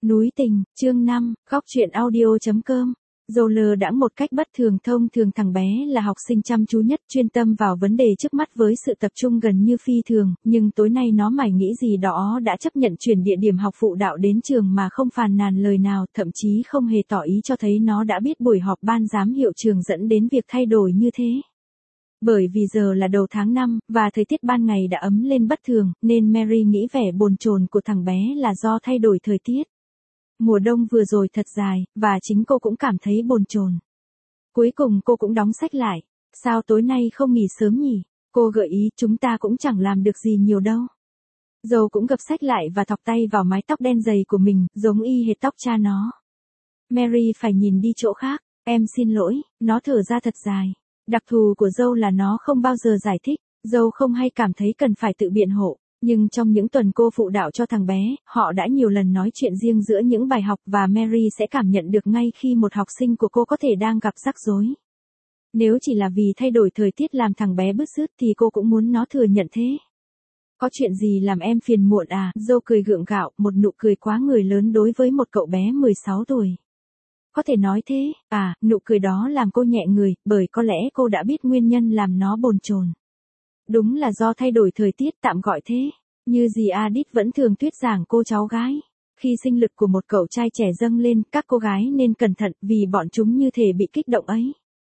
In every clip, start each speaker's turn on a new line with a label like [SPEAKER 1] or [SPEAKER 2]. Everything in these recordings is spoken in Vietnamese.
[SPEAKER 1] Núi tình, chương 5, góc truyện audio.com. Dâu lơ đãng một cách bất thường. Thông thường thằng bé là học sinh chăm chú nhất, chuyên tâm vào vấn đề trước mắt với sự tập trung gần như phi thường, nhưng tối nay nó mải nghĩ gì đó đã chấp nhận chuyển địa điểm học phụ đạo đến trường mà không phàn nàn lời nào, thậm chí không hề tỏ ý cho thấy nó đã biết buổi họp ban giám hiệu trường dẫn đến việc thay đổi như thế. Bởi vì giờ là đầu tháng 5, và thời tiết ban ngày đã ấm lên bất thường, nên Mary nghĩ vẻ bồn chồn của thằng bé là do thay đổi thời tiết. Mùa đông vừa rồi thật dài, và chính cô cũng cảm thấy bồn chồn. Cuối cùng cô cũng đóng sách lại. Sao tối nay không nghỉ sớm nhỉ? Cô gợi ý, chúng ta cũng chẳng làm được gì nhiều đâu. Dâu cũng gập sách lại và thọc tay vào mái tóc đen dày của mình, giống y hệt tóc cha nó. Mary phải nhìn đi chỗ khác. Em xin lỗi, nó thở ra thật dài. Đặc thù của dâu là nó không bao giờ giải thích. Dâu không hay cảm thấy cần phải tự biện hộ. Nhưng trong những tuần cô phụ đạo cho thằng bé, họ đã nhiều lần nói chuyện riêng giữa những bài học và Mary sẽ cảm nhận được ngay khi một học sinh của cô có thể đang gặp rắc rối. Nếu chỉ là vì thay đổi thời tiết làm thằng bé bứt rứt thì cô cũng muốn nó thừa nhận thế. Có chuyện gì làm em phiền muộn à? Dâu cười gượng gạo, một nụ cười quá người lớn đối với một cậu bé 16 tuổi. Có thể nói thế, nụ cười đó làm cô nhẹ người, bởi có lẽ cô đã biết nguyên nhân làm nó bồn chồn. Đúng là do thay đổi thời tiết, tạm gọi thế. Như dì Adit vẫn thường thuyết giảng cô cháu gái. Khi sinh lực của một cậu trai trẻ dâng lên, các cô gái nên cẩn thận vì bọn chúng như thể bị kích động ấy.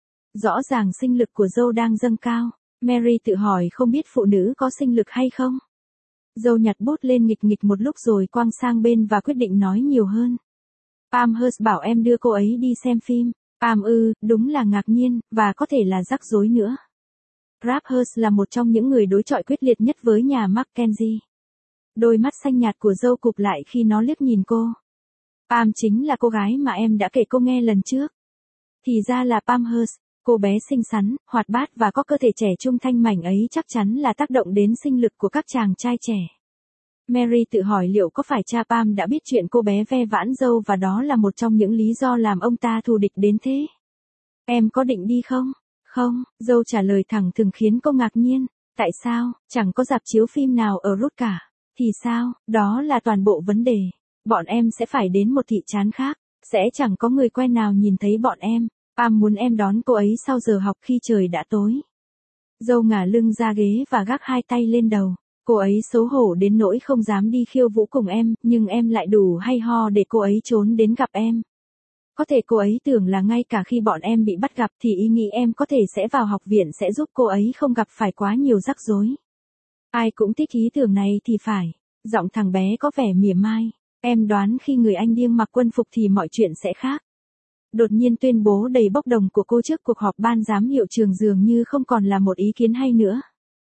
[SPEAKER 1] Rõ ràng sinh lực của dâu đang dâng cao. Mary tự hỏi không biết phụ nữ có sinh lực hay không. Dâu nhặt bút lên nghịch nghịch một lúc rồi quăng sang bên và quyết định nói nhiều hơn. Palmhurst bảo em đưa cô ấy đi xem phim. Palm đúng là ngạc nhiên, và có thể là rắc rối nữa. Parkhurst là một trong những người đối chọi quyết liệt nhất với nhà Mackenzie. Đôi mắt xanh nhạt của dâu cụp lại khi nó liếc nhìn cô. Pam chính là cô gái mà em đã kể cô nghe lần trước. Thì ra là Palmhurst, cô bé xinh xắn, hoạt bát và có cơ thể trẻ trung thanh mảnh ấy chắc chắn là tác động đến sinh lực của các chàng trai trẻ. Mary tự hỏi liệu có phải cha Pam đã biết chuyện cô bé ve vãn dâu và đó là một trong những lý do làm ông ta thù địch đến thế. Em có định đi không? Không, dâu trả lời thẳng thừng khiến cô ngạc nhiên. Tại sao, chẳng có rạp chiếu phim nào ở Ruth cả. Thì sao, đó là toàn bộ vấn đề. Bọn em sẽ phải đến một thị trấn khác. Sẽ chẳng có người quen nào nhìn thấy bọn em. Pam muốn em đón cô ấy sau giờ học khi trời đã tối. Dâu ngả lưng ra ghế và gác hai tay lên đầu. Cô ấy xấu hổ đến nỗi không dám đi khiêu vũ cùng em, nhưng em lại đủ hay ho để cô ấy trốn đến gặp em. Có thể cô ấy tưởng là ngay cả khi bọn em bị bắt gặp thì ý nghĩ em có thể sẽ vào học viện sẽ giúp cô ấy không gặp phải quá nhiều rắc rối. Ai cũng thích ý tưởng này thì phải. Giọng thằng bé có vẻ mỉa mai. Em đoán khi người anh điên mặc quân phục thì mọi chuyện sẽ khác. Đột nhiên tuyên bố đầy bốc đồng của cô trước cuộc họp ban giám hiệu trường dường như không còn là một ý kiến hay nữa.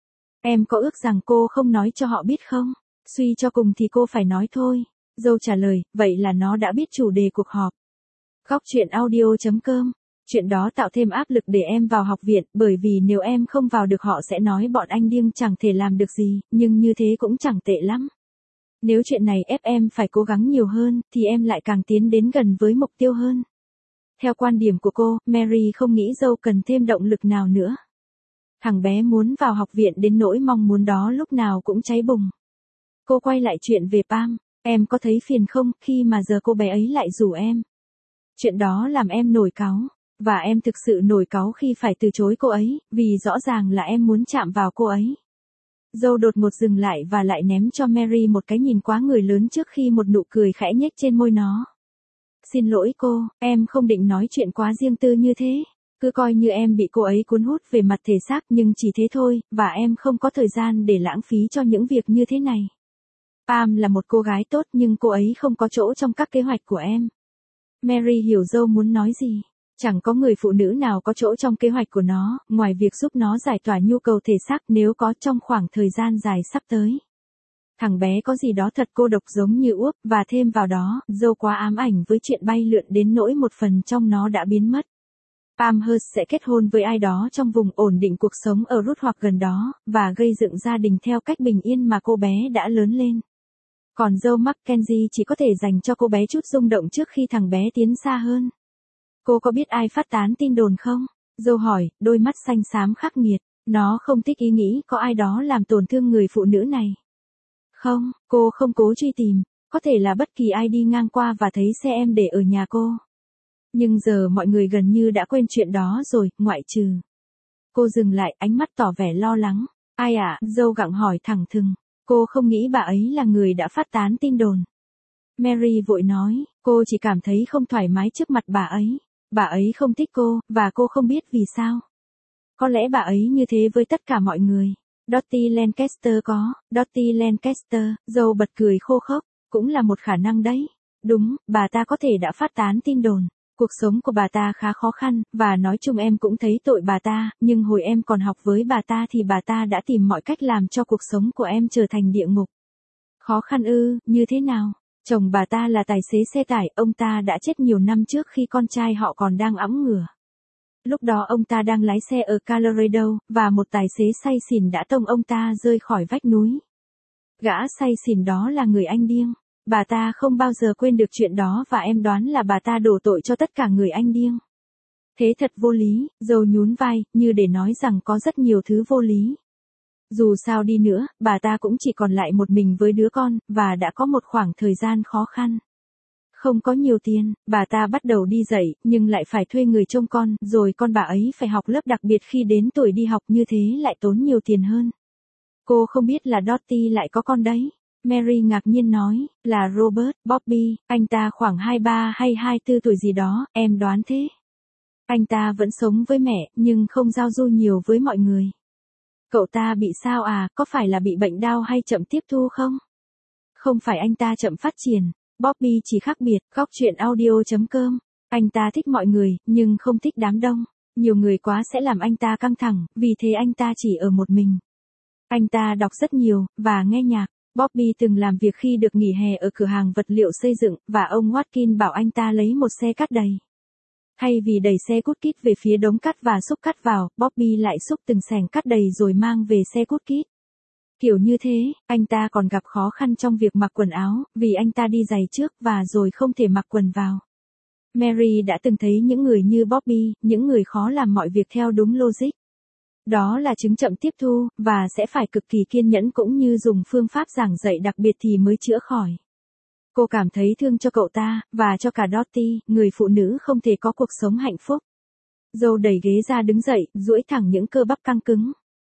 [SPEAKER 1] Em có ước rằng cô không nói cho họ biết không? Suy cho cùng thì cô phải nói thôi. Dâu trả lời, vậy là nó đã biết chủ đề cuộc họp. Góc truyện audio.com. Chuyện đó tạo thêm áp lực để em vào học viện, bởi vì nếu em không vào được họ sẽ nói bọn anh điên chẳng thể làm được gì, nhưng như thế cũng chẳng tệ lắm. Nếu chuyện này ép em phải cố gắng nhiều hơn, thì em lại càng tiến đến gần với mục tiêu hơn. Theo quan điểm của cô, Mary không nghĩ dâu cần thêm động lực nào nữa. Thằng bé muốn vào học viện đến nỗi mong muốn đó lúc nào cũng cháy bùng. Cô quay lại chuyện về Pam. Em có thấy phiền không khi mà giờ cô bé ấy lại rủ em? Chuyện đó làm em nổi cáu, và em thực sự nổi cáu khi phải từ chối cô ấy, vì rõ ràng là em muốn chạm vào cô ấy. Dâu đột ngột dừng lại và lại ném cho Mary một cái nhìn quá người lớn trước khi một nụ cười khẽ nhếch trên môi nó. Xin lỗi cô, em không định nói chuyện quá riêng tư như thế. Cứ coi như em bị cô ấy cuốn hút về mặt thể xác nhưng chỉ thế thôi, và em không có thời gian để lãng phí cho những việc như thế này. Pam là một cô gái tốt nhưng cô ấy không có chỗ trong các kế hoạch của em. Mary hiểu dâu muốn nói gì. Chẳng có người phụ nữ nào có chỗ trong kế hoạch của nó, ngoài việc giúp nó giải tỏa nhu cầu thể xác nếu có trong khoảng thời gian dài sắp tới. Thằng bé có gì đó thật cô độc giống như Úp, và thêm vào đó, dâu quá ám ảnh với chuyện bay lượn đến nỗi một phần trong nó đã biến mất. Palmhurst sẽ kết hôn với ai đó trong vùng ổn định cuộc sống ở Ruth hoặc gần đó, và gây dựng gia đình theo cách bình yên mà cô bé đã lớn lên. Còn dâu Mackenzie chỉ có thể dành cho cô bé chút rung động trước khi thằng bé tiến xa hơn. Cô có biết ai phát tán tin đồn không? Dâu hỏi, đôi mắt xanh xám khắc nghiệt. Nó không thích ý nghĩ có ai đó làm tổn thương người phụ nữ này. Không, cô không cố truy tìm. có thể là bất kỳ ai đi ngang qua và thấy xe em để ở nhà cô. Nhưng giờ mọi người gần như đã quên chuyện đó rồi, ngoại trừ. Cô dừng lại, ánh mắt tỏ vẻ lo lắng. Ai ạ? Dâu gặng hỏi thẳng thừng. Cô không nghĩ bà ấy là người đã phát tán tin đồn. Mary vội nói, cô chỉ cảm thấy không thoải mái trước mặt bà ấy. Bà ấy không thích cô, và cô không biết vì sao. Có lẽ bà ấy như thế với tất cả mọi người. Dottie Lancaster có, Dottie Lancaster, dâu bật cười khô khốc, cũng là một khả năng đấy. Đúng, bà ta có thể đã phát tán tin đồn. Cuộc sống của bà ta khá khó khăn, và nói chung em cũng thấy tội bà ta, nhưng hồi em còn học với bà ta thì bà ta đã tìm mọi cách làm cho cuộc sống của em trở thành địa ngục. Khó khăn ư, như thế nào? Chồng bà ta là tài xế xe tải, ông ta đã chết nhiều năm trước khi con trai họ còn đang ẵm ngửa. Lúc đó ông ta đang lái xe ở Colorado, và một tài xế say xỉn đã tông ông ta rơi khỏi vách núi. Gã say xỉn đó là người Anh điên. Bà ta không bao giờ quên được chuyện đó và em đoán là bà ta đổ tội cho tất cả người Anh điên. Thế thật vô lý, dâu nhún vai, như để nói rằng có rất nhiều thứ vô lý. Dù sao đi nữa, bà ta cũng chỉ còn lại một mình với đứa con, và đã có một khoảng thời gian khó khăn. Không có nhiều tiền, bà ta bắt đầu đi dạy, nhưng lại phải thuê người trông con, rồi con bà ấy phải học lớp đặc biệt khi đến tuổi đi học, như thế lại tốn nhiều tiền hơn. Cô không biết là Dottie lại có con đấy. Mary ngạc nhiên nói, là Robert, Bobby, anh ta khoảng 23 hay 24 tuổi gì đó, em đoán thế. Anh ta vẫn sống với mẹ, nhưng không giao du nhiều với mọi người. Cậu ta bị sao à, có phải là bị bệnh đau hay chậm tiếp thu không? Không phải anh ta chậm phát triển, Bobby chỉ khác biệt, góc chuyện audio.com. Anh ta thích mọi người, nhưng không thích đám đông. Nhiều người quá sẽ làm anh ta căng thẳng, vì thế anh ta chỉ ở một mình. Anh ta đọc rất nhiều, và nghe nhạc. Bobby từng làm việc khi được nghỉ hè ở cửa hàng vật liệu xây dựng, và ông Watkin bảo anh ta lấy một xe cát đầy. Thay vì đẩy xe cút kít về phía đống cát và xúc cát vào, Bobby lại xúc từng xẻng cát đầy rồi mang về xe cút kít. Kiểu như thế, anh ta còn gặp khó khăn trong việc mặc quần áo, vì anh ta đi giày trước và rồi không thể mặc quần vào. Mary đã từng thấy những người như Bobby, những người khó làm mọi việc theo đúng logic. Đó là chứng chậm tiếp thu, và sẽ phải cực kỳ kiên nhẫn cũng như dùng phương pháp giảng dạy đặc biệt thì mới chữa khỏi. Cô cảm thấy thương cho cậu ta, và cho cả Dottie, người phụ nữ không thể có cuộc sống hạnh phúc. Dâu đẩy ghế ra đứng dậy, duỗi thẳng những cơ bắp căng cứng.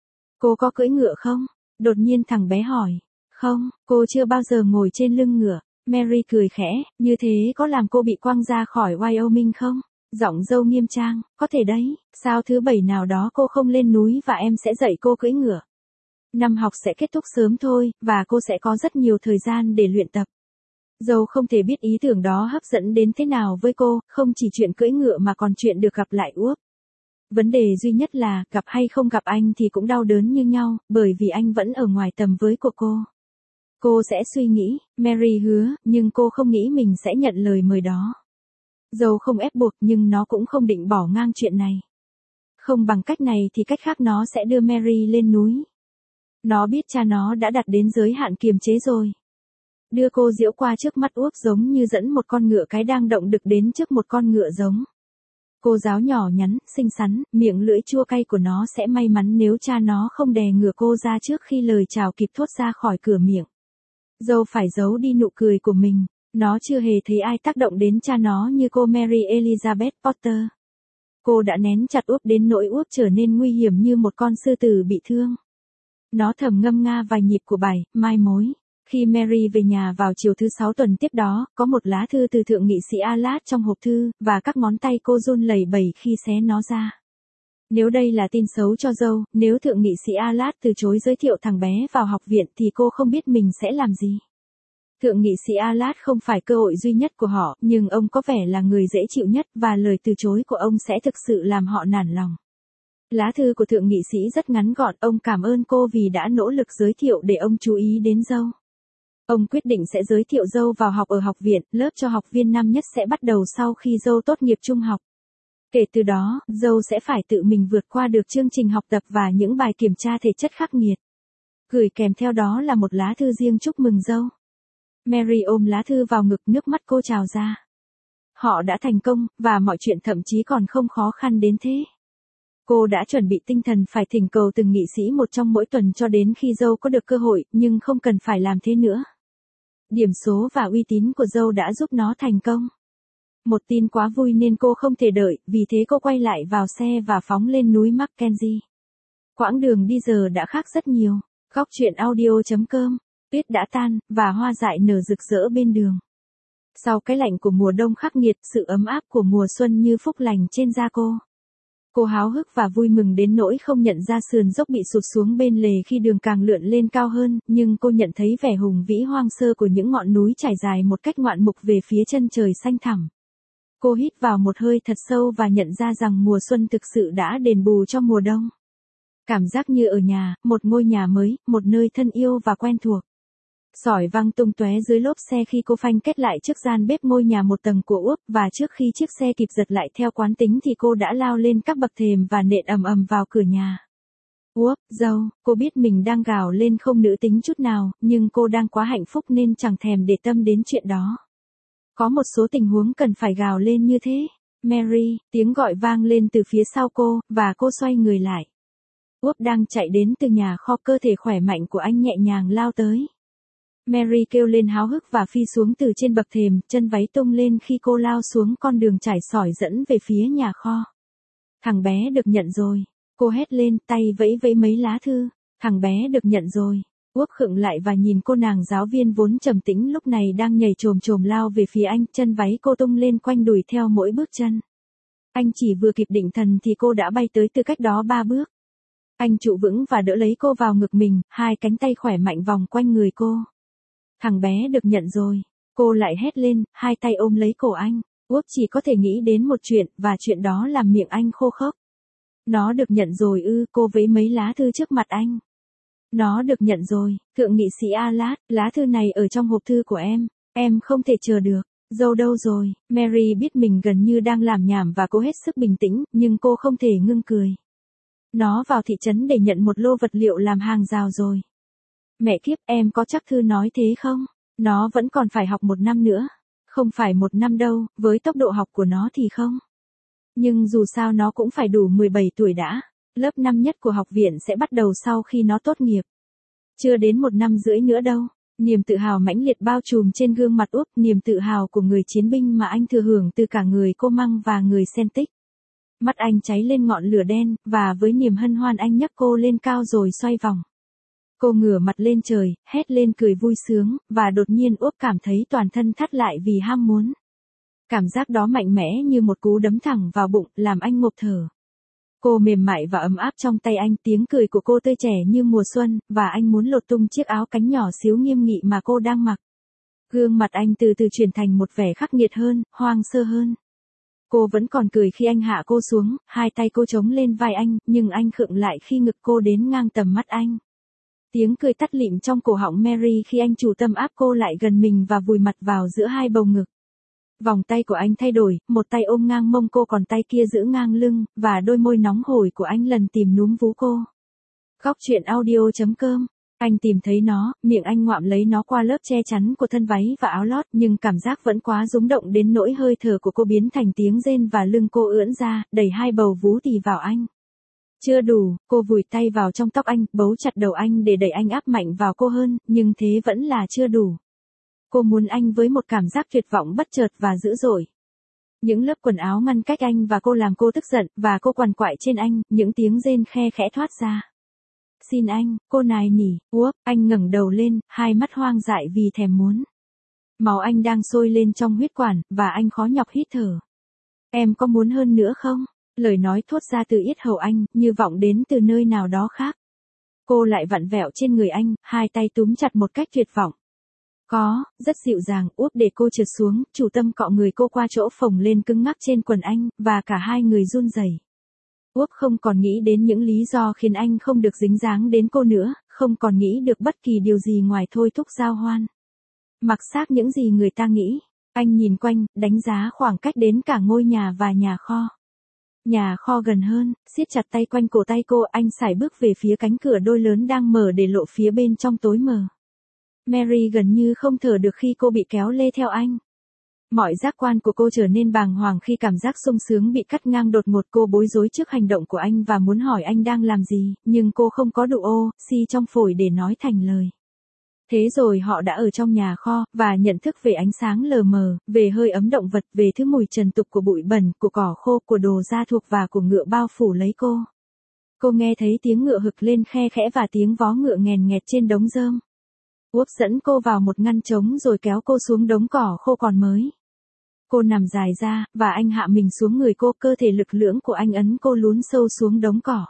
[SPEAKER 1] Cô có cưỡi ngựa không? Đột nhiên thằng bé hỏi. Không, cô chưa bao giờ ngồi trên lưng ngựa. Mary cười khẽ, như thế có làm cô bị quăng ra khỏi Wyoming không? Giọng dâu nghiêm trang, có thể đấy, sao thứ bảy nào đó cô không lên núi và em sẽ dạy cô cưỡi ngựa. Năm học sẽ kết thúc sớm thôi, và cô sẽ có rất nhiều thời gian để luyện tập. Dâu không thể biết ý tưởng đó hấp dẫn đến thế nào với cô, không chỉ chuyện cưỡi ngựa mà còn chuyện được gặp lại Úp. Vấn đề duy nhất là, gặp hay không gặp anh thì cũng đau đớn như nhau, bởi vì anh vẫn ở ngoài tầm với của cô. Cô sẽ suy nghĩ, Mary hứa, nhưng cô không nghĩ mình sẽ nhận lời mời đó. Dâu không ép buộc nhưng nó cũng không định bỏ ngang chuyện này. Không bằng cách này thì cách khác nó sẽ đưa Mary lên núi. Nó biết cha nó đã đặt đến giới hạn kiềm chế rồi. Đưa cô diễu qua trước mắt Úp giống như dẫn một con ngựa cái đang động đực đến trước một con ngựa giống. Cô giáo nhỏ nhắn, xinh xắn, miệng lưỡi chua cay của nó sẽ may mắn nếu cha nó không đè ngựa cô ra trước khi lời chào kịp thốt ra khỏi cửa miệng. Dâu phải giấu đi nụ cười của mình. Nó chưa hề thấy ai tác động đến cha nó như cô Mary Elizabeth Potter. Cô đã nén chặt Úp đến nỗi Úp trở nên nguy hiểm như một con sư tử bị thương. Nó thầm ngâm nga vài nhịp của bài, Mai mối. Khi Mary về nhà vào chiều thứ 6 tuần tiếp đó, có một lá thư từ thượng nghị sĩ Allard trong hộp thư, và các ngón tay cô run lẩy bẩy khi xé nó ra. Nếu đây là tin xấu cho dâu, nếu thượng nghị sĩ Allard từ chối giới thiệu thằng bé vào học viện thì cô không biết mình sẽ làm gì. Thượng nghị sĩ Allard không phải cơ hội duy nhất của họ, nhưng ông có vẻ là người dễ chịu nhất và lời từ chối của ông sẽ thực sự làm họ nản lòng. Lá thư của thượng nghị sĩ rất ngắn gọn, ông cảm ơn cô vì đã nỗ lực giới thiệu để ông chú ý đến dâu. Ông quyết định sẽ giới thiệu dâu vào học ở học viện, lớp cho học viên năm nhất sẽ bắt đầu sau khi dâu tốt nghiệp trung học. Kể từ đó, dâu sẽ phải tự mình vượt qua được chương trình học tập và những bài kiểm tra thể chất khắc nghiệt. Gửi kèm theo đó là một lá thư riêng chúc mừng dâu. Mary ôm lá thư vào ngực, nước mắt cô trào ra. Họ đã thành công, và mọi chuyện thậm chí còn không khó khăn đến thế. Cô đã chuẩn bị tinh thần phải thỉnh cầu từng nghị sĩ một trong mỗi tuần cho đến khi dâu có được cơ hội, nhưng không cần phải làm thế nữa. Điểm số và uy tín của dâu đã giúp nó thành công. Một tin quá vui nên cô không thể đợi, vì thế cô quay lại vào xe và phóng lên núi Mackenzie. Quãng đường đi giờ đã khác rất nhiều. Góc truyện audio.com. Tuyết đã tan, và hoa dại nở rực rỡ bên đường. Sau cái lạnh của mùa đông khắc nghiệt, sự ấm áp của mùa xuân như phúc lành trên da cô. Cô háo hức và vui mừng đến nỗi không nhận ra sườn dốc bị sụt xuống bên lề khi đường càng lượn lên cao hơn, nhưng cô nhận thấy vẻ hùng vĩ hoang sơ của những ngọn núi trải dài một cách ngoạn mục về phía chân trời xanh thẳm. Cô hít vào một hơi thật sâu và nhận ra rằng mùa xuân thực sự đã đền bù cho mùa đông. Cảm giác như ở nhà, một ngôi nhà mới, một nơi thân yêu và quen thuộc. Sỏi văng tung tóe dưới lốp xe khi cô phanh kết lại trước gian bếp ngôi nhà một tầng của Úc, và trước khi chiếc xe kịp giật lại theo quán tính thì cô đã lao lên các bậc thềm và nện ầm ầm vào cửa nhà. Úc, dâu, cô biết mình đang gào lên không nữ tính chút nào, nhưng cô đang quá hạnh phúc nên chẳng thèm để tâm đến chuyện đó. Có một số tình huống cần phải gào lên như thế. Mary, tiếng gọi vang lên từ phía sau cô, và cô xoay người lại. Úc đang chạy đến từ nhà kho, cơ thể khỏe mạnh của anh nhẹ nhàng lao tới. Mary kêu lên háo hức và phi xuống từ trên bậc thềm, chân váy tung lên khi cô lao xuống con đường trải sỏi dẫn về phía nhà kho. Thằng bé được nhận rồi. Cô hét lên, tay vẫy vẫy mấy lá thư. Thằng bé được nhận rồi. Úc khựng lại và nhìn cô nàng giáo viên vốn trầm tĩnh lúc này đang nhảy chồm chồm lao về phía anh, chân váy cô tung lên quanh đùi theo mỗi bước chân. Anh chỉ vừa kịp định thần thì cô đã bay tới từ cách đó 3 bước. Anh trụ vững và đỡ lấy cô vào ngực mình, hai cánh tay khỏe mạnh vòng quanh người cô. Thằng bé được nhận rồi. Cô lại hét lên, hai tay ôm lấy cổ anh. Úc chỉ có thể nghĩ đến một chuyện, và chuyện đó làm miệng anh khô khốc. Nó được nhận rồi ư? Cô vẫy mấy lá thư trước mặt anh. Nó được nhận rồi, thượng nghị sĩ Alat, lá thư này ở trong hộp thư của em không thể chờ được. Dâu đâu rồi? Mary biết mình gần như đang làm nhảm và cô hết sức bình tĩnh, nhưng cô không thể ngưng cười. Nó vào thị trấn để nhận một lô vật liệu làm hàng rào rồi. Mẹ kiếp, em có chắc thư nói thế không? Nó vẫn còn phải học 1 năm nữa. Không phải 1 năm đâu, với tốc độ học của nó thì không. Nhưng dù sao nó cũng phải đủ 17 tuổi đã. Lớp năm nhất của học viện sẽ bắt đầu sau khi nó tốt nghiệp. Chưa đến 1 năm rưỡi nữa đâu. Niềm tự hào mãnh liệt bao trùm trên gương mặt Úc, niềm tự hào của người chiến binh mà anh thừa hưởng từ cả người cô Măng và người Celtic. Mắt anh cháy lên ngọn lửa đen, và với niềm hân hoan anh nhấc cô lên cao rồi xoay vòng. Cô ngửa mặt lên trời, hét lên cười vui sướng, và đột nhiên Úc cảm thấy toàn thân thắt lại vì ham muốn. Cảm giác đó mạnh mẽ như một cú đấm thẳng vào bụng, làm anh ngộp thở. Cô mềm mại và ấm áp trong tay anh, tiếng cười của cô tươi trẻ như mùa xuân, và anh muốn lột tung chiếc áo cánh nhỏ xíu nghiêm nghị mà cô đang mặc. Gương mặt anh từ từ chuyển thành một vẻ khắc nghiệt hơn, hoang sơ hơn. Cô vẫn còn cười khi anh hạ cô xuống, hai tay cô chống lên vai anh, nhưng anh khựng lại khi ngực cô đến ngang tầm mắt anh. Tiếng cười tắt lịm trong cổ họng Mary khi anh chủ tâm áp cô lại gần mình và vùi mặt vào giữa hai bầu ngực. Vòng tay của anh thay đổi, một tay ôm ngang mông cô còn tay kia giữ ngang lưng, và đôi môi nóng hổi của anh lần tìm núm vú cô. Góc truyện audio.com. Anh tìm thấy nó, miệng anh ngoạm lấy nó qua lớp che chắn của thân váy và áo lót, nhưng cảm giác vẫn quá rúng động đến nỗi hơi thở của cô biến thành tiếng rên và lưng cô ưỡn ra, đẩy hai bầu vú tì vào anh. Chưa đủ, cô vùi tay vào trong tóc anh, bấu chặt đầu anh để đẩy anh áp mạnh vào cô hơn, nhưng thế vẫn là chưa đủ. Cô muốn anh với một cảm giác tuyệt vọng bất chợt và dữ dội. Những lớp quần áo ngăn cách anh và cô làm cô tức giận, và cô quằn quại trên anh, những tiếng rên khe khẽ thoát ra. Xin anh, cô nài nỉ. Úp, anh ngẩng đầu lên, hai mắt hoang dại vì thèm muốn. Máu anh đang sôi lên trong huyết quản, và anh khó nhọc hít thở. Em có muốn hơn nữa không? Lời nói thốt ra từ yết hầu anh, như vọng đến từ nơi nào đó khác. Cô lại vặn vẹo trên người anh, hai tay túm chặt một cách tuyệt vọng. Có, rất dịu dàng, Úp để cô trượt xuống, chủ tâm cọ người cô qua chỗ phồng lên cứng ngắc trên quần anh, và cả hai người run rẩy. Úp không còn nghĩ đến những lý do khiến anh không được dính dáng đến cô nữa, không còn nghĩ được bất kỳ điều gì ngoài thôi thúc giao hoan. Mặc xác những gì người ta nghĩ, anh nhìn quanh, đánh giá khoảng cách đến cả ngôi nhà và nhà kho. Nhà kho gần hơn, siết chặt tay quanh cổ tay cô, anh sải bước về phía cánh cửa đôi lớn đang mở để lộ phía bên trong tối mờ. Mary gần như không thở được khi cô bị kéo lê theo anh. Mọi giác quan của cô trở nên bàng hoàng khi cảm giác sung sướng bị cắt ngang đột ngột. Cô bối rối trước hành động của anh và muốn hỏi anh đang làm gì, nhưng cô không có đủ oxy trong phổi để nói thành lời. Thế rồi họ đã ở trong nhà kho, và nhận thức về ánh sáng lờ mờ, về hơi ấm động vật, về thứ mùi trần tục của bụi bẩn, của cỏ khô, của đồ gia thuộc và của ngựa bao phủ lấy cô. Cô nghe thấy tiếng ngựa hực lên khe khẽ và tiếng vó ngựa nghèn nghẹt trên đống rơm. Úp dẫn cô vào một ngăn trống rồi kéo cô xuống đống cỏ khô còn mới. Cô nằm dài ra, và anh hạ mình xuống người cô, cơ thể lực lưỡng của anh ấn cô lún sâu xuống đống cỏ.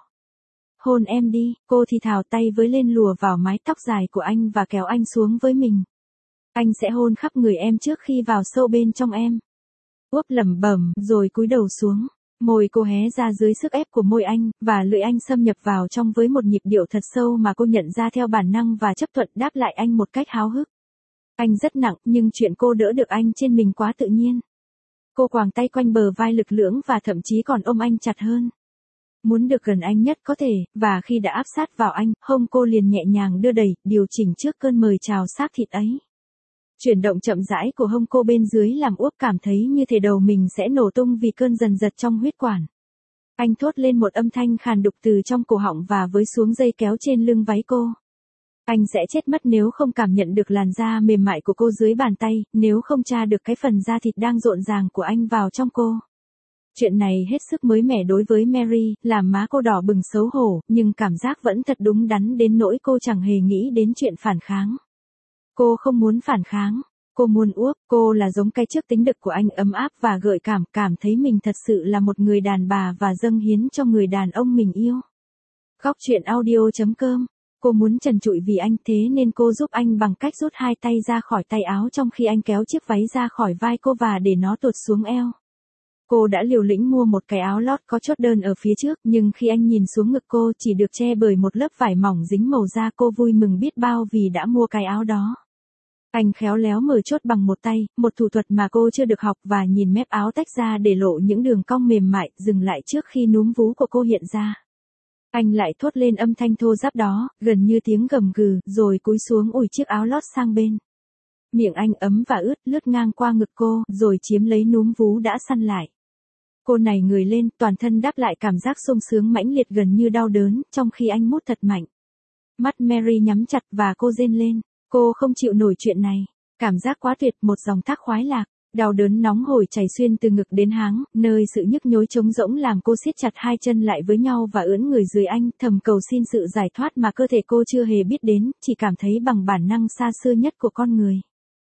[SPEAKER 1] Hôn em đi, cô thì thào tay với lên lùa vào mái tóc dài của anh và kéo anh xuống với mình. Anh sẽ hôn khắp người em trước khi vào sâu bên trong em. Úp lẩm bẩm, rồi cúi đầu xuống. Môi cô hé ra dưới sức ép của môi anh, và lưỡi anh xâm nhập vào trong với một nhịp điệu thật sâu mà cô nhận ra theo bản năng và chấp thuận đáp lại anh một cách háo hức. Anh rất nặng, nhưng chuyện cô đỡ được anh trên mình quá tự nhiên. Cô quàng tay quanh bờ vai lực lưỡng và thậm chí còn ôm anh chặt hơn. Muốn được gần anh nhất có thể, và khi đã áp sát vào anh, hông cô liền nhẹ nhàng đưa đẩy, điều chỉnh trước cơn mời chào xác thịt ấy. Chuyển động chậm rãi của hông cô bên dưới làm Úp cảm thấy như thể đầu mình sẽ nổ tung vì cơn dần giật trong huyết quản. Anh thốt lên một âm thanh khàn đục từ trong cổ họng và với xuống dây kéo trên lưng váy cô. Anh sẽ chết mất nếu không cảm nhận được làn da mềm mại của cô dưới bàn tay, nếu không tra được cái phần da thịt đang rộn ràng của anh vào trong cô. Chuyện này hết sức mới mẻ đối với Mary, làm má cô đỏ bừng xấu hổ, nhưng cảm giác vẫn thật đúng đắn đến nỗi cô chẳng hề nghĩ đến chuyện phản kháng. Cô không muốn phản kháng, cô muốn Úp, cô là giống cái trước tính đực của anh ấm áp và gợi cảm thấy mình thật sự là một người đàn bà và dâng hiến cho người đàn ông mình yêu. Góc truyện audio.com. Cô muốn trần trụi vì anh, thế nên cô giúp anh bằng cách rút hai tay ra khỏi tay áo trong khi anh kéo chiếc váy ra khỏi vai cô và để nó tuột xuống eo. Cô đã liều lĩnh mua một cái áo lót có chốt đơn ở phía trước, nhưng khi anh nhìn xuống ngực cô chỉ được che bởi một lớp vải mỏng dính màu da, cô vui mừng biết bao vì đã mua cái áo đó. Anh khéo léo mở chốt bằng một tay, một thủ thuật mà cô chưa được học, và nhìn mép áo tách ra để lộ những đường cong mềm mại, dừng lại trước khi núm vú của cô hiện ra. Anh lại thốt lên âm thanh thô ráp đó, gần như tiếng gầm gừ, rồi cúi xuống ủi chiếc áo lót sang bên. Miệng anh ấm và ướt, lướt ngang qua ngực cô, rồi chiếm lấy núm vú đã săn lại. Cô nảy người lên, toàn thân đáp lại cảm giác sung sướng mãnh liệt gần như đau đớn, trong khi anh mút thật mạnh. Mắt Mary nhắm chặt và cô rên lên. Cô không chịu nổi chuyện này. Cảm giác quá tuyệt, một dòng thác khoái lạc. Đau đớn nóng hổi chảy xuyên từ ngực đến háng, nơi sự nhức nhối trống rỗng làm cô siết chặt hai chân lại với nhau và ưỡn người dưới anh, thầm cầu xin sự giải thoát mà cơ thể cô chưa hề biết đến, chỉ cảm thấy bằng bản năng xa xưa nhất của con người.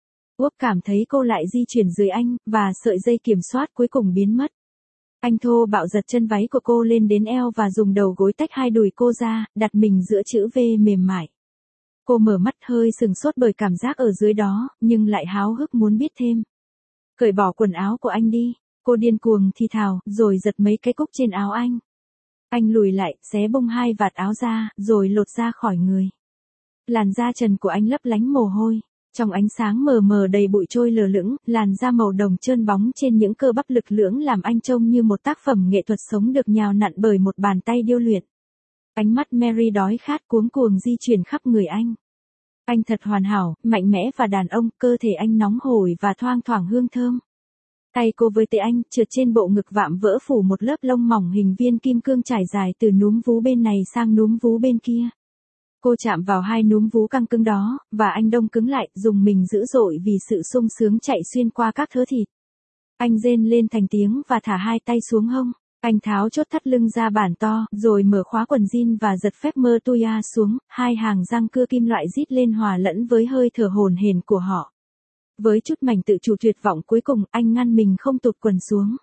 [SPEAKER 1] Úp cảm thấy cô lại di chuyển dưới anh, và sợi dây kiểm soát cuối cùng biến mất. Anh thô bạo giật chân váy của cô lên đến eo và dùng đầu gối tách hai đùi cô ra, đặt mình giữa chữ V mềm mại. Cô mở mắt hơi sừng sốt bởi cảm giác ở dưới đó, nhưng lại háo hức muốn biết thêm. Cởi bỏ quần áo của anh đi, cô điên cuồng thì thào, rồi giật mấy cái cúc trên áo anh. Anh lùi lại, xé bung hai vạt áo ra, rồi lột ra khỏi người. Làn da trần của anh lấp lánh mồ hôi. Trong ánh sáng mờ mờ đầy bụi trôi lờ lững, làn da màu đồng trơn bóng trên những cơ bắp lực lưỡng làm anh trông như một tác phẩm nghệ thuật sống được nhào nặn bởi một bàn tay điêu luyện. Ánh mắt Mary đói khát cuống cuồng di chuyển khắp người anh. Anh thật hoàn hảo, mạnh mẽ và đàn ông, cơ thể anh nóng hổi và thoang thoảng hương thơm. Tay cô với tay anh, trượt trên bộ ngực vạm vỡ phủ một lớp lông mỏng hình viên kim cương trải dài từ núm vú bên này sang núm vú bên kia. Cô chạm vào hai núm vú căng cứng đó, và anh đông cứng lại, dùng mình dữ dội vì sự sung sướng chạy xuyên qua các thớ thịt. Anh rên lên thành tiếng và thả hai tay xuống hông. Anh tháo chốt thắt lưng ra bản to, rồi mở khóa quần jean và giật phép mơ tuya xuống, hai hàng răng cưa kim loại rít lên hòa lẫn với hơi thở hổn hển của họ. Với chút mảnh tự chủ tuyệt vọng cuối cùng, anh ngăn mình không tụt quần xuống.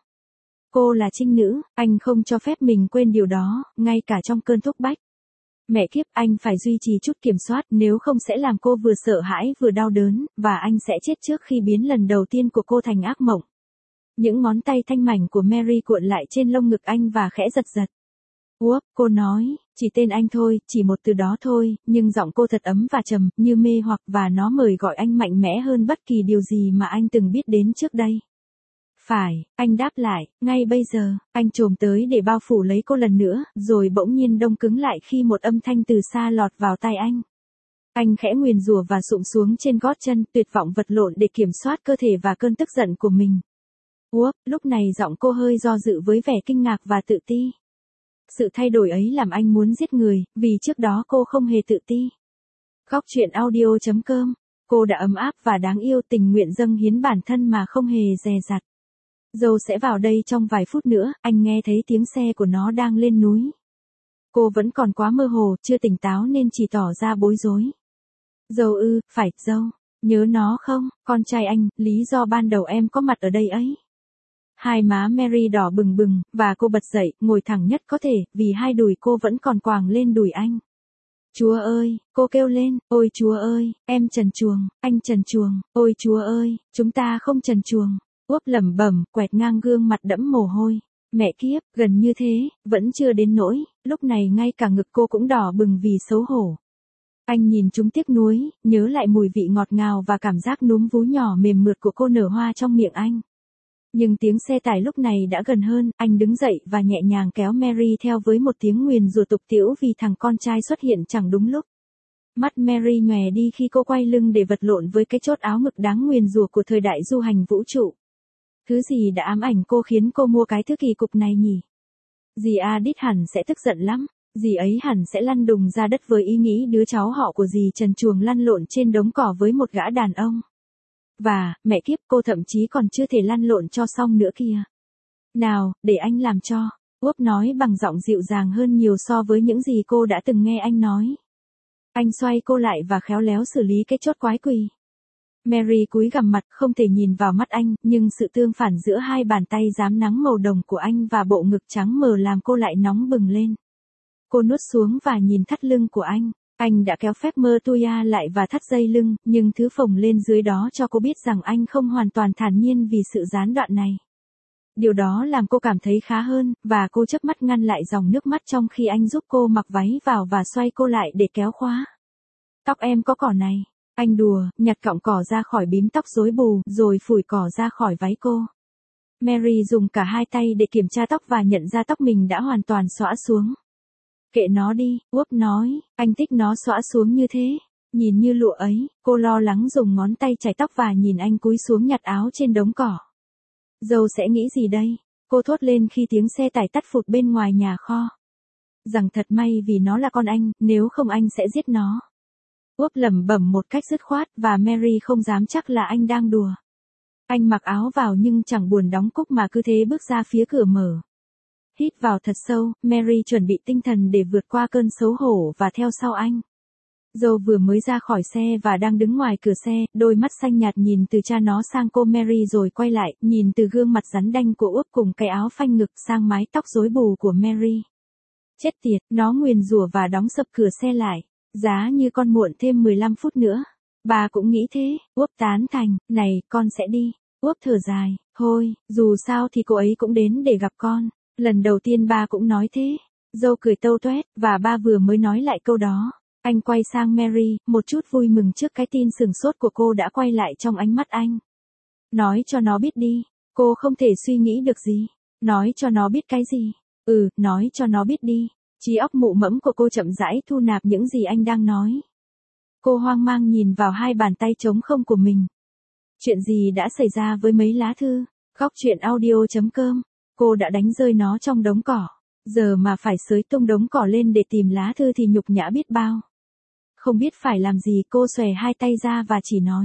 [SPEAKER 1] Cô là trinh nữ, anh không cho phép mình quên điều đó, ngay cả trong cơn thúc bách. Mẹ kiếp, anh phải duy trì chút kiểm soát, nếu không sẽ làm cô vừa sợ hãi vừa đau đớn, và anh sẽ chết trước khi biến lần đầu tiên của cô thành ác mộng. Những ngón tay thanh mảnh của Mary cuộn lại trên lông ngực anh và khẽ giật giật. Úp, cô nói, chỉ tên anh thôi, chỉ một từ đó thôi, nhưng giọng cô thật ấm và trầm, như mê hoặc, và nó mời gọi anh mạnh mẽ hơn bất kỳ điều gì mà anh từng biết đến trước đây. Phải, anh đáp lại, ngay bây giờ, anh chồm tới để bao phủ lấy cô lần nữa, rồi bỗng nhiên đông cứng lại khi một âm thanh từ xa lọt vào tai anh. Anh khẽ nguyền rủa và sụm xuống trên gót chân, tuyệt vọng vật lộn để kiểm soát cơ thể và cơn tức giận của mình. Úp, lúc này giọng cô hơi do dự với vẻ kinh ngạc và tự ti. Sự thay đổi ấy làm anh muốn giết người, vì trước đó cô không hề tự ti. Góc truyện audio.com. Cô đã ấm áp và đáng yêu, tình nguyện dâng hiến bản thân mà không hề dè dặt. Dâu sẽ vào đây trong vài phút nữa, anh nghe thấy tiếng xe của nó đang lên núi. Cô vẫn còn quá mơ hồ, chưa tỉnh táo nên chỉ tỏ ra bối rối. Dâu ư, phải, dâu. Nhớ nó không, con trai anh, lý do ban đầu em có mặt ở đây ấy. Hai má Mary đỏ bừng bừng, và cô bật dậy, ngồi thẳng nhất có thể, vì hai đùi cô vẫn còn quàng lên đùi anh. Chúa ơi, cô kêu lên, ôi Chúa ơi, em trần truồng, anh trần truồng, ôi Chúa ơi, chúng ta không trần truồng. Úp lẩm bẩm, quẹt ngang gương mặt đẫm mồ hôi. Mẹ kiếp, gần như thế, vẫn chưa đến nỗi, lúc này ngay cả ngực cô cũng đỏ bừng vì xấu hổ. Anh nhìn chúng tiếc nuối, nhớ lại mùi vị ngọt ngào và cảm giác núm vú nhỏ mềm mượt của cô nở hoa trong miệng anh. Nhưng tiếng xe tải lúc này đã gần hơn, anh đứng dậy và nhẹ nhàng kéo Mary theo với một tiếng nguyền rủa tục tĩu vì thằng con trai xuất hiện chẳng đúng lúc. Mắt Mary nhòe đi khi cô quay lưng để vật lộn với cái chốt áo ngực đáng nguyền rủa của thời đại du hành vũ trụ. Thứ gì đã ám ảnh cô khiến cô mua cái thứ kỳ cục này nhỉ? Dì Adit hẳn sẽ tức giận lắm, dì ấy hẳn sẽ lăn đùng ra đất với ý nghĩ đứa cháu họ của dì trần truồng lăn lộn trên đống cỏ với một gã đàn ông. Và, mẹ kiếp, cô thậm chí còn chưa thể lăn lộn cho xong nữa kìa. Nào, để anh làm cho. Úp nói bằng giọng dịu dàng hơn nhiều so với những gì cô đã từng nghe anh nói. Anh xoay cô lại và khéo léo xử lý cái chốt quái quỷ. Mary cúi gằm mặt không thể nhìn vào mắt anh, nhưng sự tương phản giữa hai bàn tay rám nắng màu đồng của anh và bộ ngực trắng mờ làm cô lại nóng bừng lên. Cô nuốt xuống và nhìn thắt lưng của anh. Anh đã kéo phép mơ tuya lại và thắt dây lưng, nhưng thứ phồng lên dưới đó cho cô biết rằng anh không hoàn toàn thản nhiên vì sự gián đoạn này. Điều đó làm cô cảm thấy khá hơn, và cô chớp mắt ngăn lại dòng nước mắt trong khi anh giúp cô mặc váy vào và xoay cô lại để kéo khóa. Tóc em có cỏ này. Anh đùa, nhặt cọng cỏ ra khỏi bím tóc rối bù, rồi phủi cỏ ra khỏi váy cô. Mary dùng cả hai tay để kiểm tra tóc và nhận ra tóc mình đã hoàn toàn xõa xuống. Kệ nó đi, Úp nói, anh thích nó xõa xuống như thế. Nhìn như lụa ấy, cô lo lắng dùng ngón tay chải tóc và nhìn anh cúi xuống nhặt áo trên đống cỏ. Dâu sẽ nghĩ gì đây? Cô thốt lên khi tiếng xe tải tắt phụt bên ngoài nhà kho. Rằng thật may vì nó là con anh, nếu không anh sẽ giết nó. Úp lẩm bẩm một cách dứt khoát và Mary không dám chắc là anh đang đùa. Anh mặc áo vào nhưng chẳng buồn đóng cúc mà cứ thế bước ra phía cửa mở. Hít vào thật sâu, Mary chuẩn bị tinh thần để vượt qua cơn xấu hổ và theo sau anh. Dâu vừa mới ra khỏi xe và đang đứng ngoài cửa xe, đôi mắt xanh nhạt nhìn từ cha nó sang cô Mary rồi quay lại, nhìn từ gương mặt rắn đanh của Úp cùng cái áo phanh ngực sang mái tóc rối bù của Mary. Chết tiệt, nó nguyền rủa và đóng sập cửa xe lại. Giá như con muộn thêm 15 phút nữa. Bà cũng nghĩ thế, Úp tán thành, này, con sẽ đi. Úp thở dài, thôi, dù sao thì cô ấy cũng đến để gặp con. Lần đầu tiên ba cũng nói thế. Dâu cười tâu toét, và ba vừa mới nói lại câu đó. Anh quay sang Mary, một chút vui mừng trước cái tin sửng sốt của cô đã quay lại trong ánh mắt anh. Nói cho nó biết đi, cô không thể suy nghĩ được gì. Nói cho nó biết cái gì? Nói cho nó biết đi. Trí óc mụ mẫm của cô chậm rãi thu nạp những gì anh đang nói. Cô hoang mang nhìn vào hai bàn tay trống không của mình. Chuyện gì đã xảy ra với mấy lá thư? Góc truyện audio.com. Cô đã đánh rơi nó trong đống cỏ. Giờ mà phải xới tung đống cỏ lên để tìm lá thư thì nhục nhã biết bao. Không biết phải làm gì, cô xòe hai tay ra và chỉ nói.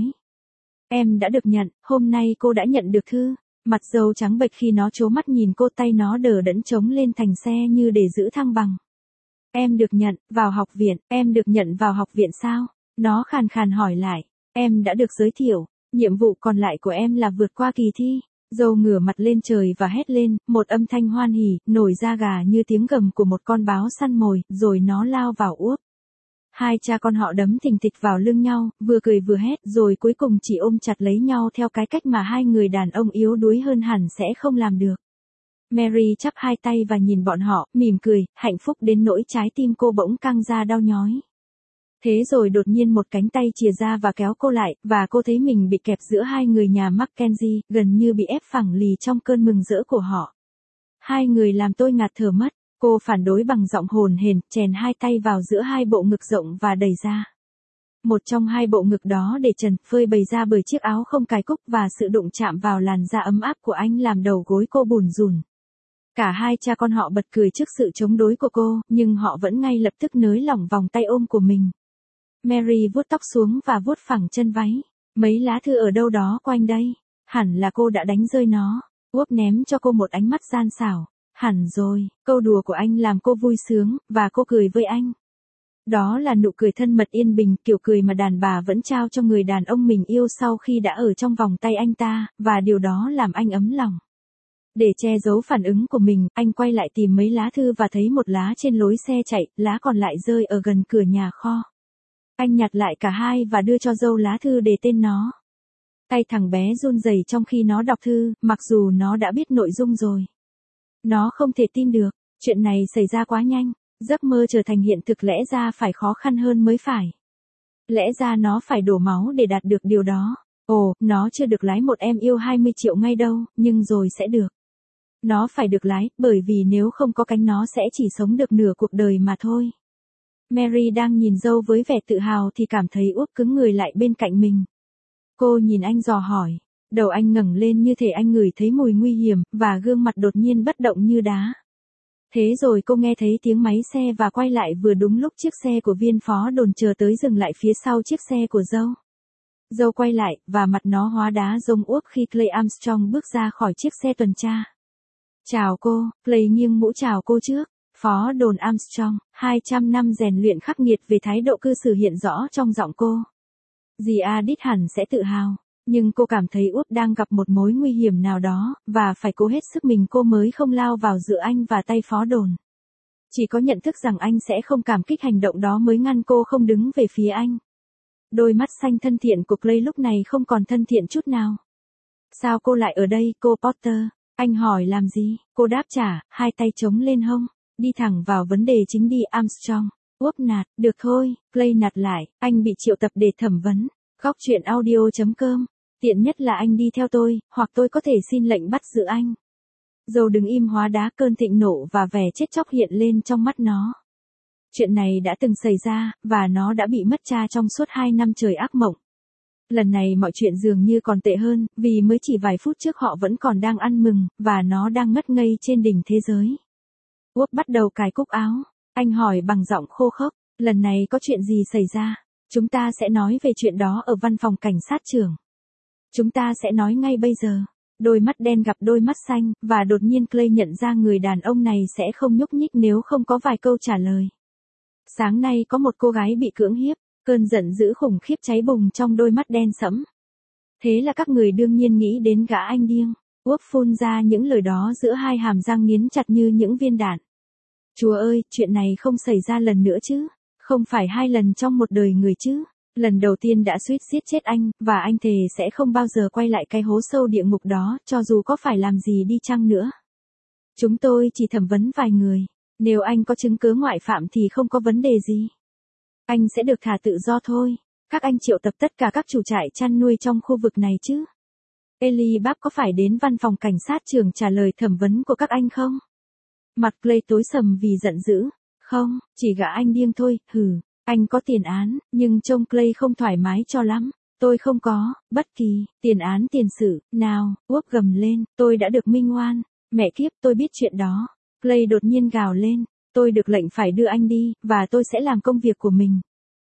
[SPEAKER 1] Em đã được nhận, hôm nay cô đã nhận được thư. Mặt dâu trắng bệch khi nó trố mắt nhìn cô, tay nó đờ đẫn chống lên thành xe như để giữ thăng bằng. Em được nhận, vào học viện, em được nhận vào học viện sao? Nó khàn khàn hỏi lại. Em đã được giới thiệu, nhiệm vụ còn lại của em là vượt qua kỳ thi. Dâu ngửa mặt lên trời và hét lên, một âm thanh hoan hỉ, nổi da gà như tiếng gầm của một con báo săn mồi, rồi nó lao vào Úp. Hai cha con họ đấm thình thịch vào lưng nhau, vừa cười vừa hét, rồi cuối cùng chỉ ôm chặt lấy nhau theo cái cách mà hai người đàn ông yếu đuối hơn hẳn sẽ không làm được. Mary chắp hai tay và nhìn bọn họ, mỉm cười, hạnh phúc đến nỗi trái tim cô bỗng căng ra đau nhói. Thế rồi đột nhiên một cánh tay chìa ra và kéo cô lại, và cô thấy mình bị kẹp giữa hai người nhà Mackenzie, gần như bị ép phẳng lì trong cơn mừng rỡ của họ. Hai người làm tôi ngạt thở mất. Cô phản đối bằng giọng hồn hển, chèn hai tay vào giữa hai bộ ngực rộng và đẩy ra. Một trong hai bộ ngực đó để trần, phơi bày ra bởi chiếc áo không cài cúc, và sự đụng chạm vào làn da ấm áp của anh làm đầu gối cô bủn rủn. Cả hai cha con họ bật cười trước sự chống đối của cô, nhưng họ vẫn ngay lập tức nới lỏng vòng tay ôm của mình. Mary vuốt tóc xuống và vuốt phẳng chân váy. Mấy lá thư ở đâu đó quanh đây. Hẳn là cô đã đánh rơi nó. Úp ném cho cô một ánh mắt gian xảo. Hẳn rồi, câu đùa của anh làm cô vui sướng, và cô cười với anh. Đó là nụ cười thân mật yên bình, kiểu cười mà đàn bà vẫn trao cho người đàn ông mình yêu sau khi đã ở trong vòng tay anh ta, và điều đó làm anh ấm lòng. Để che giấu phản ứng của mình, anh quay lại tìm mấy lá thư và thấy một lá trên lối xe chạy, lá còn lại rơi ở gần cửa nhà kho. Anh nhặt lại cả hai và đưa cho dâu lá thư để tên nó. Tay thằng bé run rẩy trong khi nó đọc thư, mặc dù nó đã biết nội dung rồi. Nó không thể tin được, chuyện này xảy ra quá nhanh, giấc mơ trở thành hiện thực lẽ ra phải khó khăn hơn mới phải. Lẽ ra nó phải đổ máu để đạt được điều đó. Ồ, nó chưa được lái một em yêu 20 triệu ngay đâu, nhưng rồi sẽ được. Nó phải được lái, bởi vì nếu không có cánh nó sẽ chỉ sống được nửa cuộc đời mà thôi. Mary đang nhìn dâu với vẻ tự hào thì cảm thấy Úp cứng người lại bên cạnh mình. Cô nhìn anh dò hỏi. Đầu anh ngẩng lên như thể anh ngửi thấy mùi nguy hiểm, và gương mặt đột nhiên bất động như đá. Thế rồi cô nghe thấy tiếng máy xe và quay lại vừa đúng lúc chiếc xe của viên phó đồn chờ tới dừng lại phía sau chiếc xe của dâu. Dâu quay lại, và mặt nó hóa đá giống Úp khi Clay Armstrong bước ra khỏi chiếc xe tuần tra. Chào cô, Clay nghiêng mũ chào cô trước. Phó đồn Armstrong, 200 năm rèn luyện khắc nghiệt về thái độ cư xử hiện rõ trong giọng cô. Dì Adit hẳn sẽ tự hào. Nhưng cô cảm thấy Út đang gặp một mối nguy hiểm nào đó, và phải cố hết sức mình cô mới không lao vào giữa anh và tay phó đồn. Chỉ có nhận thức rằng anh sẽ không cảm kích hành động đó mới ngăn cô không đứng về phía anh. Đôi mắt xanh thân thiện của Clay lúc này không còn thân thiện chút nào. Sao cô lại ở đây, cô Potter? Anh hỏi làm gì? Cô đáp trả, hai tay chống lên hông. Đi thẳng vào vấn đề chính đi Armstrong. Úp nạt, được thôi, Clay nạt lại, anh bị triệu tập để thẩm vấn. Góc truyện audio.com. Tiện nhất là anh đi theo tôi, hoặc tôi có thể xin lệnh bắt giữ anh. Dâu đứng im hóa đá, cơn thịnh nộ và vẻ chết chóc hiện lên trong mắt nó. Chuyện này đã từng xảy ra, và nó đã bị mất cha trong suốt 2 năm trời ác mộng. Lần này mọi chuyện dường như còn tệ hơn, vì mới chỉ vài phút trước họ vẫn còn đang ăn mừng, và nó đang ngất ngây trên đỉnh thế giới. Úp bắt đầu cài cúc áo. Anh hỏi bằng giọng khô khốc, lần này có chuyện gì xảy ra? Chúng ta sẽ nói về chuyện đó ở văn phòng cảnh sát trưởng. Chúng ta sẽ nói ngay bây giờ. Đôi mắt đen gặp đôi mắt xanh, và đột nhiên Clay nhận ra người đàn ông này sẽ không nhúc nhích nếu không có vài câu trả lời. Sáng nay có một cô gái bị cưỡng hiếp, cơn giận dữ khủng khiếp cháy bùng trong đôi mắt đen sẫm. Thế là các người đương nhiên nghĩ đến gã anh điên. Úp phun ra những lời đó giữa hai hàm răng nghiến chặt như những viên đạn. Chúa ơi, chuyện này không xảy ra lần nữa chứ? Không phải 2 lần trong một đời người chứ? Lần đầu tiên đã suýt giết chết anh, và anh thề sẽ không bao giờ quay lại cái hố sâu địa ngục đó, cho dù có phải làm gì đi chăng nữa. Chúng tôi chỉ thẩm vấn vài người. Nếu anh có chứng cứ ngoại phạm thì không có vấn đề gì. Anh sẽ được thả tự do thôi. Các anh triệu tập tất cả các chủ trại chăn nuôi trong khu vực này chứ? Eli Bab có phải đến văn phòng cảnh sát trưởng trả lời thẩm vấn của các anh không? Mặt Clay tối sầm vì giận dữ. Không, chỉ gã anh điên thôi, hừ. Anh có tiền án, nhưng trông Clay không thoải mái cho lắm. Tôi không có, bất kỳ, tiền án tiền sự, nào, Úp gầm lên, tôi đã được minh oan. Mẹ kiếp, tôi biết chuyện đó. Clay đột nhiên gào lên, tôi được lệnh phải đưa anh đi, và tôi sẽ làm công việc của mình.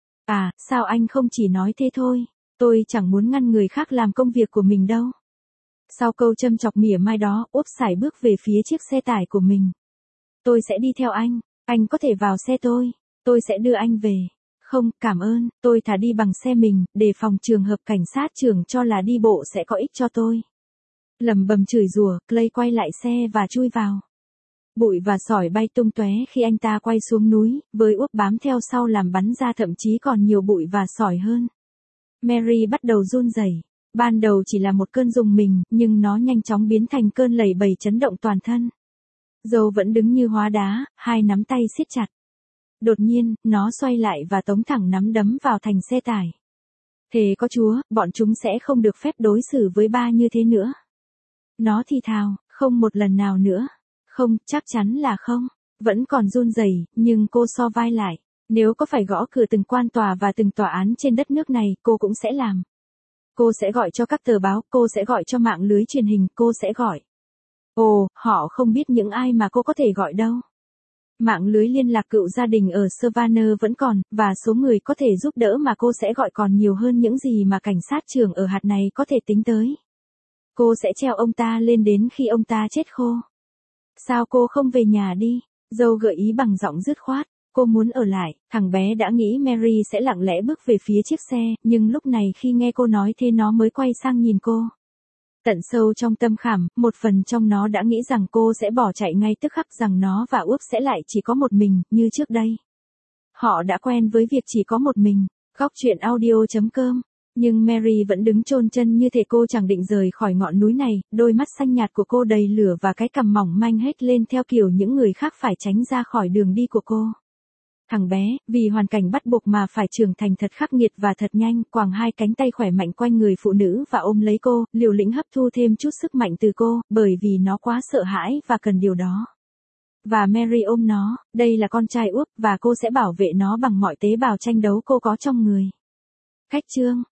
[SPEAKER 1] À, sao anh không chỉ nói thế thôi? Tôi chẳng muốn ngăn người khác làm công việc của mình đâu. Sau câu châm chọc mỉa mai đó, Úp sải bước về phía chiếc xe tải của mình. Tôi sẽ đi theo anh có thể vào xe tôi sẽ đưa anh về. Không, cảm ơn, tôi thà đi bằng xe mình, để phòng trường hợp cảnh sát trưởng cho là đi bộ sẽ có ích cho tôi. Lầm bầm chửi rủa, Clay quay lại xe và chui vào. Bụi và sỏi bay tung tóe khi anh ta quay xuống núi, với Úp bám theo sau làm bắn ra thậm chí còn nhiều bụi và sỏi hơn. Mary bắt đầu run rẩy. Ban đầu chỉ là một cơn rùng mình, nhưng nó nhanh chóng biến thành cơn lẩy bẩy chấn động toàn thân. Dâu vẫn đứng như hóa đá, hai nắm tay siết chặt. Đột nhiên, nó xoay lại và tống thẳng nắm đấm vào thành xe tải. Thề có Chúa, bọn chúng sẽ không được phép đối xử với ba như thế nữa. Nó thì thào, không một lần nào nữa. Không, chắc chắn là không. Vẫn còn run rẩy, nhưng cô so vai lại. Nếu có phải gõ cửa từng quan tòa và từng tòa án trên đất nước này, cô cũng sẽ làm. Cô sẽ gọi cho các tờ báo, cô sẽ gọi cho mạng lưới truyền hình, cô sẽ gọi. Ồ, họ không biết những ai mà cô có thể gọi đâu. Mạng lưới liên lạc cựu gia đình ở Savannah vẫn còn, và số người có thể giúp đỡ mà cô sẽ gọi còn nhiều hơn những gì mà cảnh sát trưởng ở hạt này có thể tính tới. Cô sẽ treo ông ta lên đến khi ông ta chết khô. Sao cô không về nhà đi? Joe gợi ý bằng giọng dứt khoát. Cô muốn ở lại. Thằng bé đã nghĩ Mary sẽ lặng lẽ bước về phía chiếc xe, nhưng lúc này khi nghe cô nói thế nó mới quay sang nhìn cô. Tận sâu trong tâm khảm, một phần trong nó đã nghĩ rằng cô sẽ bỏ chạy ngay tức khắc, rằng nó và Úc sẽ lại chỉ có một mình, như trước đây. Họ đã quen với việc chỉ có một mình. Góc truyện audio.com. Nhưng Mary vẫn đứng chôn chân như thể cô chẳng định rời khỏi ngọn núi này, đôi mắt xanh nhạt của cô đầy lửa và cái cằm mỏng manh hết lên theo kiểu những người khác phải tránh ra khỏi đường đi của cô. Thằng bé, vì hoàn cảnh bắt buộc mà phải trưởng thành thật khắc nghiệt và thật nhanh, quàng hai cánh tay khỏe mạnh quanh người phụ nữ và ôm lấy cô, liều lĩnh hấp thu thêm chút sức mạnh từ cô, bởi vì nó quá sợ hãi và cần điều đó. Và Mary ôm nó, đây là con trai Úc, và cô sẽ bảo vệ nó bằng mọi tế bào tranh đấu cô có trong người. Khách chương